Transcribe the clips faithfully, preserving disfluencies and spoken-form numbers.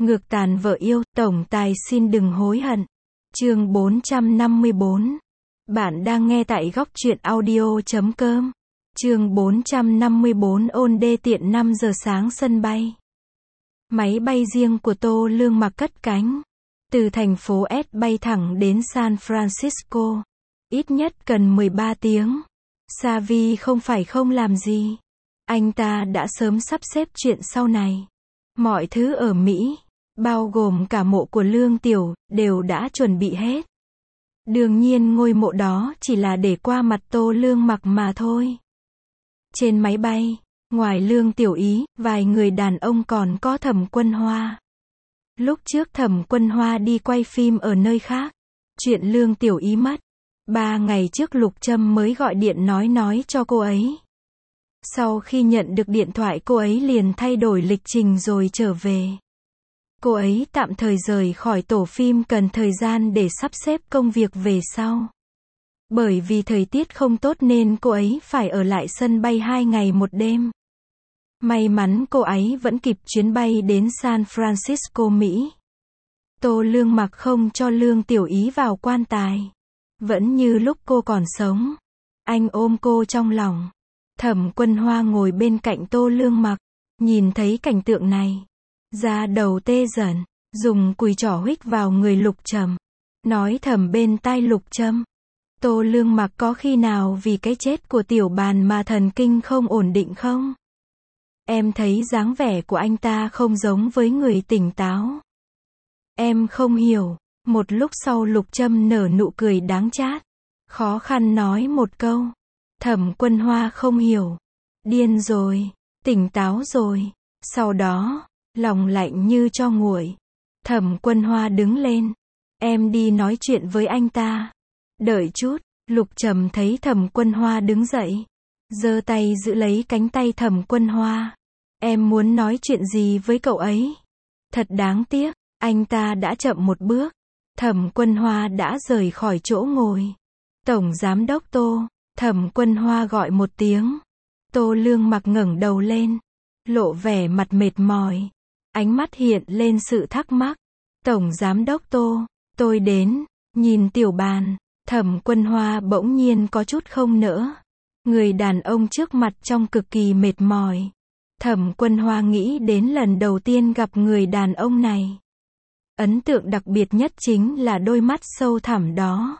Ngược tàn vợ yêu, tổng tài xin đừng hối hận. Chương bốn trăm năm mươi bốn. Bạn đang nghe tại góc truyện audio chấm com. Chương bốn trăm năm mươi bốn ôn đê tiện năm giờ sáng sân bay. Máy bay riêng của Tô Lương Mặc cất cánh. Từ thành phố S bay thẳng đến San Francisco. Ít nhất cần mười ba tiếng. Savi không phải không làm gì. Anh ta đã sớm sắp xếp chuyện sau này. Mọi thứ ở Mỹ, bao gồm cả mộ của Lương Tiểu, đều đã chuẩn bị hết. Đương nhiên ngôi mộ đó chỉ là để qua mặt Tô Lương Mặc mà thôi. Trên máy bay, ngoài Lương Tiểu Ý, vài người đàn ông còn có Thẩm Quân Hoa. Lúc trước Thẩm Quân Hoa đi quay phim ở nơi khác. Chuyện Lương Tiểu Ý mất. Ba ngày trước Lục Trâm mới gọi điện nói nói cho cô ấy. Sau khi nhận được điện thoại cô ấy liền thay đổi lịch trình rồi trở về. Cô ấy tạm thời rời khỏi tổ phim cần thời gian để sắp xếp công việc về sau. Bởi vì thời tiết không tốt nên cô ấy phải ở lại sân bay hai ngày một đêm. May mắn cô ấy vẫn kịp chuyến bay đến San Francisco, Mỹ. Tô Lương Mặc không cho Lương Tiểu Ý vào quan tài. Vẫn như lúc cô còn sống. Anh ôm cô trong lòng. Thẩm Quân Hoa ngồi bên cạnh Tô Lương Mặc. Nhìn thấy cảnh tượng này. Da đầu tê dần. Dùng cùi trỏ huých vào người Lục Trầm. Nói thầm bên tai Lục Trâm. Tô Lương Mặc có khi nào vì cái chết của Tiểu Bàn mà thần kinh không ổn định không? Em thấy dáng vẻ của anh ta không giống với người tỉnh táo. Em không hiểu. Một lúc sau Lục Trâm nở nụ cười đáng chát. Khó khăn nói một câu. Thẩm Quân Hoa không hiểu. Điên rồi. Tỉnh táo rồi. Sau đó, lòng lạnh như tro nguội. Thẩm Quân Hoa đứng lên. Em đi nói chuyện với anh ta. Đợi chút. Lục Trầm thấy Thẩm Quân Hoa đứng dậy. Giơ tay giữ lấy cánh tay Thẩm Quân Hoa. Em muốn nói chuyện gì với cậu ấy? Thật đáng tiếc. Anh ta đã chậm một bước. Thẩm Quân Hoa đã rời khỏi chỗ ngồi. Tổng Giám đốc Tô. Thẩm Quân Hoa gọi một tiếng. Tô Lương Mặc ngẩng đầu lên. Lộ vẻ mặt mệt mỏi. Ánh mắt hiện lên sự thắc mắc. Tổng Giám đốc Tô. Tôi đến. Nhìn Tiểu Bàn. Thẩm Quân Hoa bỗng nhiên có chút không nỡ. Người đàn ông trước mặt trông cực kỳ mệt mỏi. Thẩm Quân Hoa nghĩ đến lần đầu tiên gặp người đàn ông này. Ấn tượng đặc biệt nhất chính là đôi mắt sâu thẳm đó.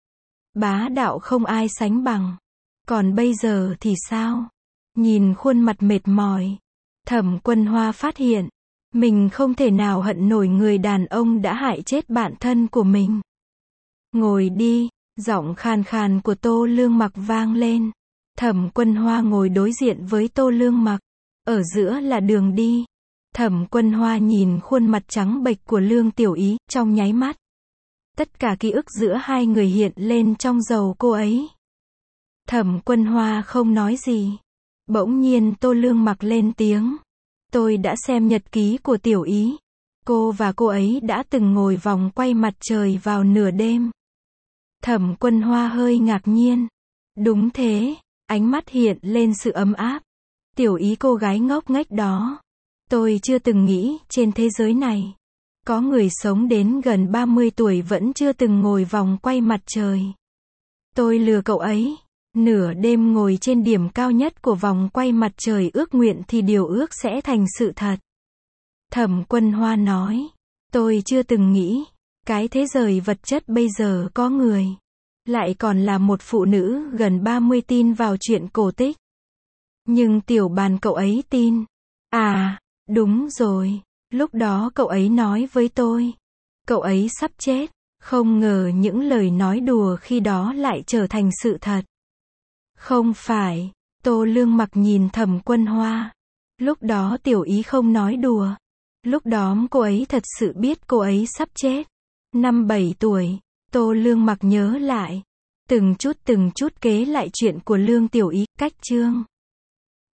Bá đạo không ai sánh bằng. Còn bây giờ thì sao? Nhìn khuôn mặt mệt mỏi. Thẩm Quân Hoa phát hiện. Mình không thể nào hận nổi người đàn ông đã hại chết bạn thân của mình. Ngồi đi. Giọng khàn khàn của Tô Lương Mặc vang lên. Thẩm Quân Hoa ngồi đối diện với Tô Lương Mặc. Ở giữa là đường đi. Thẩm Quân Hoa nhìn khuôn mặt trắng bệch của Lương Tiểu Ý, trong nháy mắt. Tất cả ký ức giữa hai người hiện lên trong đầu cô ấy. Thẩm Quân Hoa không nói gì. Bỗng nhiên Tô Lương Mặc lên tiếng. Tôi đã xem nhật ký của Tiểu Ý. Cô và cô ấy đã từng ngồi vòng quay mặt trời vào nửa đêm. Thẩm Quân Hoa hơi ngạc nhiên. Đúng thế. Ánh mắt hiện lên sự ấm áp. Tiểu Ý cô gái ngốc nghếch đó. Tôi chưa từng nghĩ trên thế giới này. Có người sống đến gần ba mươi tuổi vẫn chưa từng ngồi vòng quay mặt trời. Tôi lừa cậu ấy. Nửa đêm ngồi trên điểm cao nhất của vòng quay mặt trời ước nguyện thì điều ước sẽ thành sự thật. Thẩm Quân Hoa nói. Tôi chưa từng nghĩ. Cái thế giới vật chất bây giờ có người. Lại còn là một phụ nữ gần ba mươi tin vào chuyện cổ tích. Nhưng Tiểu Bàn cậu ấy tin. À, đúng rồi. Lúc đó cậu ấy nói với tôi. Cậu ấy sắp chết. Không ngờ những lời nói đùa khi đó lại trở thành sự thật. Không phải. Tô Lương Mặc nhìn Thẩm Quân Hoa. Lúc đó Tiểu Ý không nói đùa. Lúc đó cô ấy thật sự biết cô ấy sắp chết. Năm bảy tuổi. Tô Lương Mặc nhớ lại. Từng chút từng chút kể lại chuyện của Lương Tiểu Ý, cách chương.